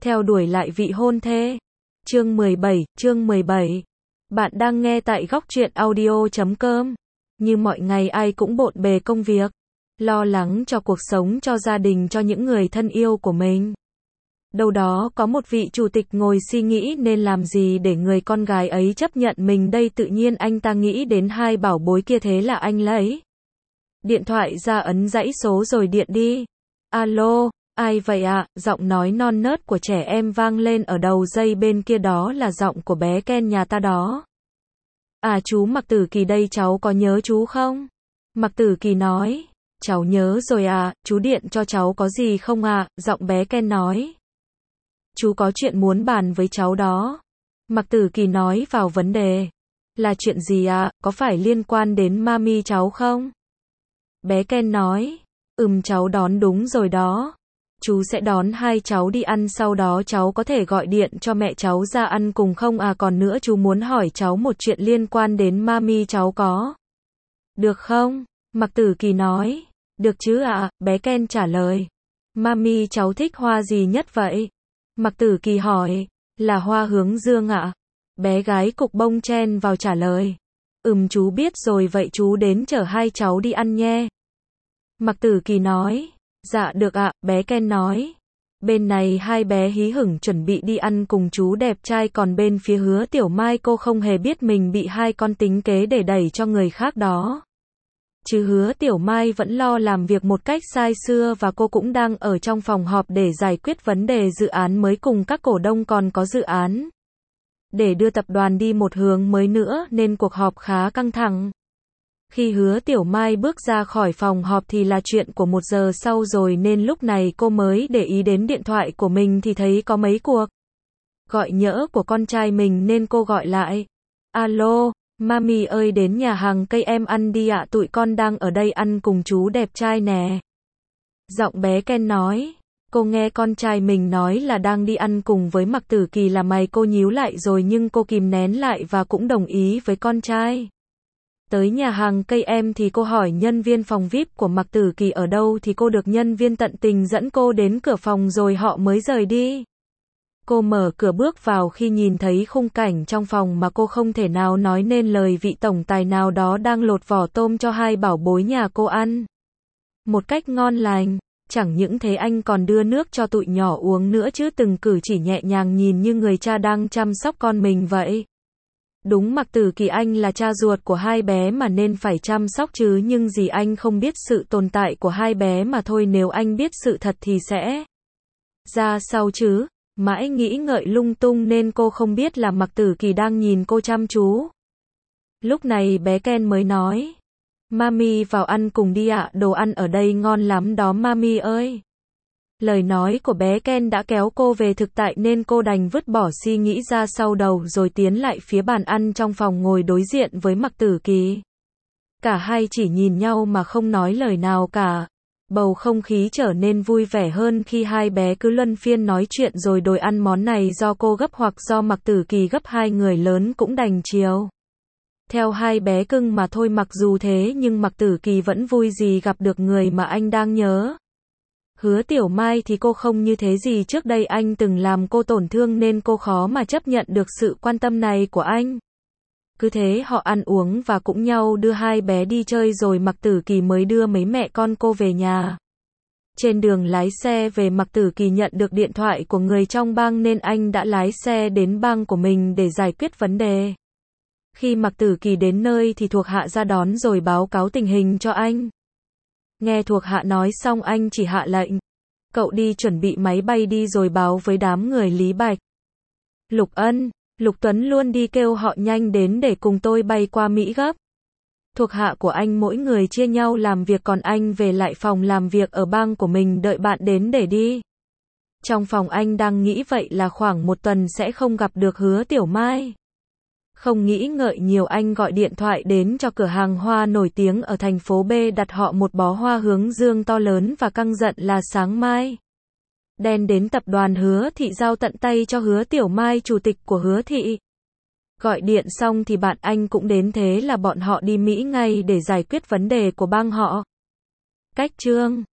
Theo đuổi lại vị hôn thê. Chương 17. Bạn đang nghe tại góc truyện audio.com. Như mọi ngày ai cũng bộn bề công việc, lo lắng cho cuộc sống, cho gia đình, cho những người thân yêu của mình. Đâu đó có một vị chủ tịch ngồi suy nghĩ nên làm gì để người con gái ấy chấp nhận mình đây, tự nhiên anh ta nghĩ đến hai bảo bối kia, thế là anh lấy điện thoại ra ấn dãy số rồi điện đi. Alo, ai vậy ạ? Giọng nói non nớt của trẻ em vang lên ở đầu dây bên kia, đó là giọng của bé Ken nhà ta đó. À, chú Mạc Tử Kỳ đây, cháu có nhớ chú không? Mạc Tử Kỳ nói, cháu nhớ rồi à, chú điện cho cháu có gì không ạ? Giọng bé Ken nói, chú có chuyện muốn bàn với cháu đó. Mạc Tử Kỳ nói vào vấn đề. Là chuyện gì ạ? Có phải liên quan đến mami cháu không? Bé Ken nói, cháu đón đúng rồi đó. Chú sẽ đón hai cháu đi ăn, sau đó cháu có thể gọi điện cho mẹ cháu ra ăn cùng không à? Còn nữa, chú muốn hỏi cháu một chuyện liên quan đến mami cháu, có được không? Mạc Tử Kỳ nói, được chứ ạ, bé Ken trả lời. Mami cháu thích hoa gì nhất vậy? Mạc Tử Kỳ hỏi, là hoa hướng dương ạ. Bé gái cục bông chen vào trả lời. Chú biết rồi, vậy chú đến chở hai cháu đi ăn nhé. Mạc Tử Kỳ nói, dạ được ạ, bé Ken nói. Bên này hai bé hí hửng chuẩn bị đi ăn cùng chú đẹp trai, còn bên phía Hứa Tiểu Mai, cô không hề biết mình bị hai con tính kế để đẩy cho người khác đó. Chứ Hứa Tiểu Mai vẫn lo làm việc một cách sai xưa, và cô cũng đang ở trong phòng họp để giải quyết vấn đề dự án mới cùng các cổ đông, còn có dự án để đưa tập đoàn đi một hướng mới nữa, nên cuộc họp khá căng thẳng. Khi Hứa Tiểu Mai bước ra khỏi phòng họp thì là chuyện của 1 giờ sau rồi, nên lúc này cô mới để ý đến điện thoại của mình thì thấy có mấy cuộc gọi nhỡ của con trai mình, nên cô gọi lại. Alo, mami ơi, đến nhà hàng cây em ăn đi ạ, tụi con đang ở đây ăn cùng chú đẹp trai nè. Giọng bé Ken nói. Cô nghe con trai mình nói là đang đi ăn cùng với Mạc Tử Kỳ là mày cô nhíu lại rồi, nhưng cô kìm nén lại và cũng đồng ý với con trai. Tới nhà hàng cây em thì cô hỏi nhân viên phòng VIP của Mạc Tử Kỳ ở đâu, thì cô được nhân viên tận tình dẫn cô đến cửa phòng rồi họ mới rời đi. Cô mở cửa bước vào khi nhìn thấy khung cảnh trong phòng mà cô không thể nào nói nên lời. Vị tổng tài nào đó đang lột vỏ tôm cho hai bảo bối nhà cô ăn một cách ngon lành. Chẳng những thế, anh còn đưa nước cho tụi nhỏ uống nữa chứ, từng cử chỉ nhẹ nhàng, nhìn như người cha đang chăm sóc con mình vậy. Đúng, Mạc Tử Kỳ anh là cha ruột của hai bé mà nên phải chăm sóc chứ, nhưng gì anh không biết sự tồn tại của hai bé mà thôi. Nếu anh biết sự thật thì sẽ ra sao chứ? Mãi nghĩ ngợi lung tung nên cô không biết là Mạc Tử Kỳ đang nhìn cô chăm chú. Lúc này bé Ken mới nói, mami vào ăn cùng đi ạ, đồ ăn ở đây ngon lắm đó mami ơi. Lời nói của bé Ken đã kéo cô về thực tại nên cô đành vứt bỏ suy nghĩ ra sau đầu rồi tiến lại phía bàn ăn trong phòng, ngồi đối diện với Mạc Tử Kỳ. Cả hai chỉ nhìn nhau mà không nói lời nào cả. Bầu không khí trở nên vui vẻ hơn khi hai bé cứ luân phiên nói chuyện rồi đòi ăn món này do cô gấp hoặc do Mạc Tử Kỳ gấp, hai người lớn cũng đành chiều theo hai bé cưng mà thôi. Mặc dù thế nhưng Mạc Tử Kỳ vẫn vui gì gặp được người mà anh đang nhớ. Hứa Tiểu Mai thì cô không như thế gì, trước đây anh từng làm cô tổn thương nên cô khó mà chấp nhận được sự quan tâm này của anh. Cứ thế họ ăn uống và cũng nhau đưa hai bé đi chơi rồi Mạc Tử Kỳ mới đưa mấy mẹ con cô về nhà. Trên đường lái xe về, Mạc Tử Kỳ nhận được điện thoại của người trong bang nên anh đã lái xe đến bang của mình để giải quyết vấn đề. Khi Mạc Tử Kỳ đến nơi thì thuộc hạ ra đón rồi báo cáo tình hình cho anh. Nghe thuộc hạ nói xong, anh chỉ hạ lệnh, cậu đi chuẩn bị máy bay đi rồi báo với đám người Lý Bạch, Lục Ân, Lục Tuấn luôn đi kêu họ nhanh đến để cùng tôi bay qua Mỹ gấp. Thuộc hạ của anh mỗi người chia nhau làm việc, còn anh về lại phòng làm việc ở bang của mình đợi bạn đến để đi. Trong phòng anh đang nghĩ vậy là khoảng 1 tuần sẽ không gặp được Hứa Tiểu Mai. Không nghĩ ngợi nhiều, anh gọi điện thoại đến cho cửa hàng hoa nổi tiếng ở thành phố B, đặt họ một bó hoa hướng dương to lớn và căng giận là sáng mai đen đến tập đoàn Hứa Thị giao tận tay cho Hứa Tiểu Mai, chủ tịch của Hứa Thị. Gọi điện xong thì bạn anh cũng đến, thế là bọn họ đi Mỹ ngay để giải quyết vấn đề của bang họ. Cách chương